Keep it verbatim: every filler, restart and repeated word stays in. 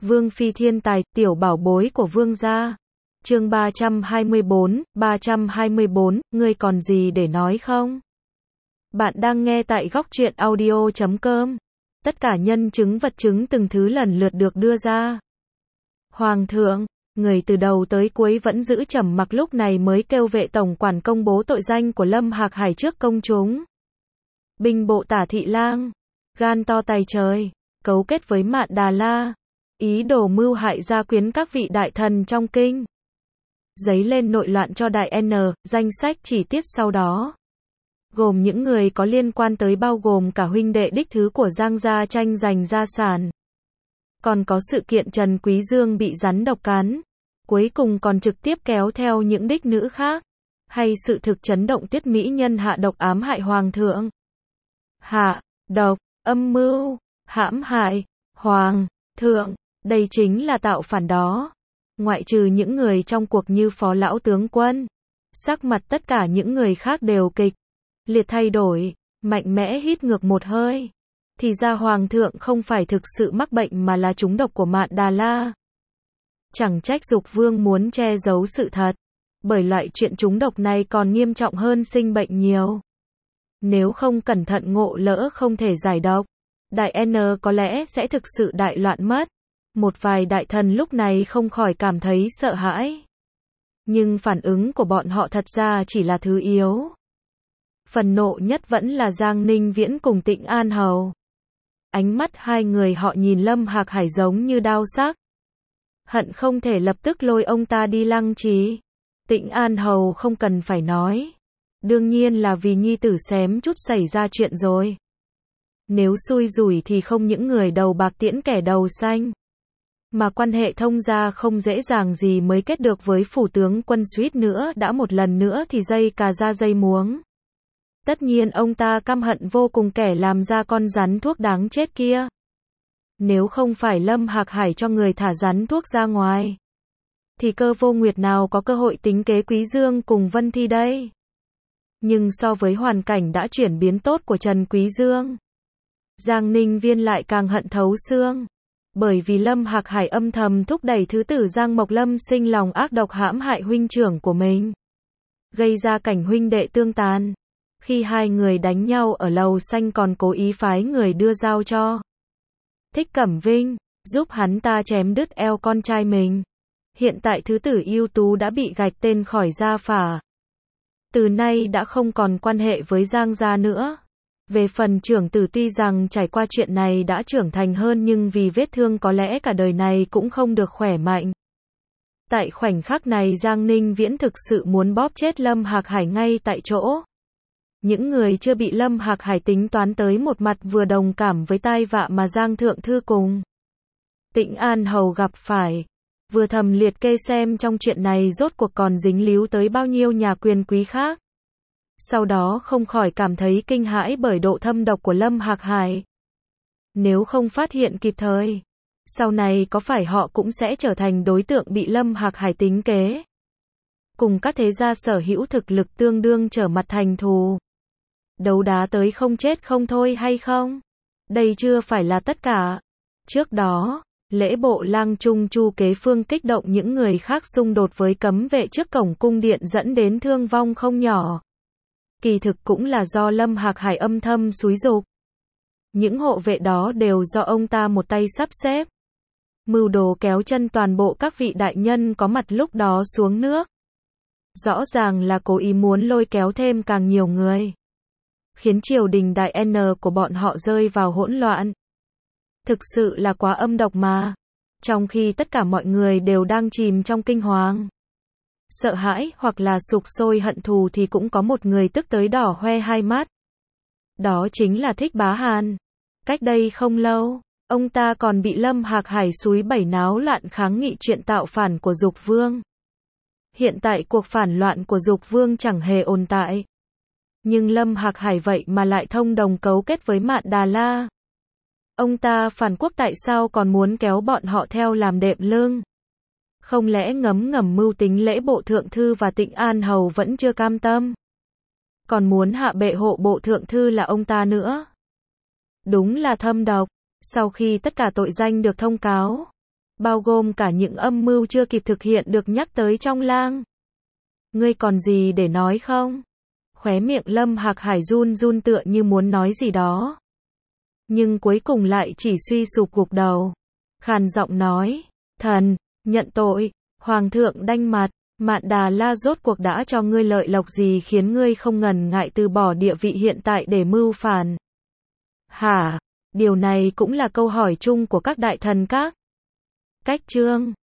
Vương phi thiên tài, tiểu bảo bối của vương gia. Chương ba trăm hai mươi bốn, ba trăm hai mươi bốn, ngươi còn gì để nói không? Bạn đang nghe tại góc truyện audio chấm com. Tất cả nhân chứng vật chứng từng thứ lần lượt được đưa ra. Hoàng thượng, người từ đầu tới cuối vẫn giữ trầm mặc lúc này mới kêu vệ tổng quản công bố tội danh của Lâm Hạc Hải trước công chúng. Binh bộ Tả Thị Lang, gan to tày trời, cấu kết với Mạn Đà La, ý đồ mưu hại gia quyến các vị đại thần trong kinh. Dấy lên nội loạn cho đại N, danh sách chi tiết sau đó. Gồm những người có liên quan tới bao gồm cả huynh đệ đích thứ của Giang gia tranh giành gia sản. Còn có sự kiện Trần Quý Dương bị rắn độc cắn. Cuối cùng còn trực tiếp kéo theo những đích nữ khác. Hay sự thực chấn động Tiết mỹ nhân hạ độc ám hại hoàng thượng. Hạ, độc, âm mưu, hãm hại, hoàng, thượng, đây chính là tạo phản đó. Ngoại trừ những người trong cuộc như phó lão tướng quân. Sắc mặt tất cả những người khác đều kịch liệt thay đổi, mạnh mẽ hít ngược một hơi. Thì ra hoàng thượng không phải thực sự mắc bệnh mà là trúng độc của Mạn Đà La. Chẳng trách Dục Vương muốn che giấu sự thật, bởi loại chuyện trúng độc này còn nghiêm trọng hơn sinh bệnh nhiều. Nếu không cẩn thận ngộ lỡ không thể giải độc, đại N có lẽ sẽ thực sự đại loạn mất. Một vài đại thần lúc này không khỏi cảm thấy sợ hãi. Nhưng phản ứng của bọn họ thật ra chỉ là thứ yếu. Phần nộ nhất vẫn là Giang Ninh Viễn cùng Tịnh An Hầu. Ánh mắt hai người họ nhìn Lâm Hạc Hải giống như đao sắc. Hận không thể lập tức lôi ông ta đi lăng trì. Tịnh An Hầu không cần phải nói. Đương nhiên là vì nhi tử xém chút xảy ra chuyện rồi. Nếu xui rủi thì không những người đầu bạc tiễn kẻ đầu xanh. Mà quan hệ thông gia không dễ dàng gì mới kết được với phủ tướng quân suýt nữa đã một lần nữa thì dây cà ra dây muống. Tất nhiên ông ta căm hận vô cùng kẻ làm ra con rắn thuốc đáng chết kia. Nếu không phải Lâm Hạc Hải cho người thả rắn thuốc ra ngoài, thì Cơ Vô Nguyệt nào có cơ hội tính kế Quý Dương cùng Vân Thi đây. Nhưng so với hoàn cảnh đã chuyển biến tốt của Trần Quý Dương, Giang Ninh Viên lại càng hận thấu xương. Bởi vì Lâm Hạc Hải âm thầm thúc đẩy thứ tử Giang Mộc Lâm sinh lòng ác độc hãm hại huynh trưởng của mình. Gây ra cảnh huynh đệ tương tàn. Khi hai người đánh nhau ở lầu xanh còn cố ý phái người đưa dao cho Thích Cẩm Vinh, giúp hắn ta chém đứt eo con trai mình. Hiện tại thứ tử ưu tú đã bị gạch tên khỏi gia phả. Từ nay đã không còn quan hệ với Giang gia nữa. Về phần trưởng tử tuy rằng trải qua chuyện này đã trưởng thành hơn nhưng vì vết thương có lẽ cả đời này cũng không được khỏe mạnh. Tại khoảnh khắc này Giang Ninh Viễn thực sự muốn bóp chết Lâm Hạc Hải ngay tại chỗ. Những người chưa bị Lâm Hạc Hải tính toán tới một mặt vừa đồng cảm với tai vạ mà Giang Thượng Thư cùng Tịnh An Hầu gặp phải. Vừa thầm liệt kê xem trong chuyện này rốt cuộc còn dính líu tới bao nhiêu nhà quyền quý khác. Sau đó không khỏi cảm thấy kinh hãi bởi độ thâm độc của Lâm Hạc Hải. Nếu không phát hiện kịp thời, sau này có phải họ cũng sẽ trở thành đối tượng bị Lâm Hạc Hải tính kế. Cùng các thế gia sở hữu thực lực tương đương trở mặt thành thù. Đấu đá tới không chết không thôi hay không? Đây chưa phải là tất cả. Trước đó, lễ bộ lang trung chu kế phương kích động những người khác xung đột với cấm vệ trước cổng cung điện dẫn đến thương vong không nhỏ. Kỳ thực cũng là do Lâm Hạc Hải âm thầm xúi giục. Những hộ vệ đó đều do ông ta một tay sắp xếp. Mưu đồ kéo chân toàn bộ các vị đại nhân có mặt lúc đó xuống nước. Rõ ràng là cố ý muốn lôi kéo thêm càng nhiều người. Khiến triều đình đại N của bọn họ rơi vào hỗn loạn. Thực sự là quá âm độc mà. Trong khi tất cả mọi người đều đang chìm trong kinh hoàng, sợ hãi hoặc là sục sôi hận thù thì cũng có một người tức tới đỏ hoe hai mắt. Đó chính là Thích Bá Hàn. Cách đây không lâu, ông ta còn bị Lâm Hạc Hải xúi bẩy náo loạn kháng nghị chuyện tạo phản của Dục Vương. Hiện tại cuộc phản loạn của Dục Vương chẳng hề ồn tại. Nhưng Lâm Hạc Hải vậy mà lại thông đồng cấu kết với Mạn Đà La. Ông ta phản quốc tại sao còn muốn kéo bọn họ theo làm đệm lưng? Không lẽ ngấm ngầm mưu tính lễ bộ thượng thư và Tịnh An Hầu vẫn chưa cam tâm? Còn muốn hạ bệ hộ bộ thượng thư là ông ta nữa? Đúng là thâm độc. Sau khi tất cả tội danh được thông cáo, bao gồm cả những âm mưu chưa kịp thực hiện được nhắc tới trong lang. Ngươi còn gì để nói không? Khóe miệng Lâm Hạc Hải run run tựa như muốn nói gì đó. Nhưng cuối cùng lại chỉ suy sụp gục đầu. Khàn giọng nói, thần, nhận tội, hoàng thượng đanh mặt, Mạn Đà La rốt cuộc đã cho ngươi lợi lộc gì khiến ngươi không ngần ngại từ bỏ địa vị hiện tại để mưu phản? Hả? Điều này cũng là câu hỏi chung của các đại thần các cách chương.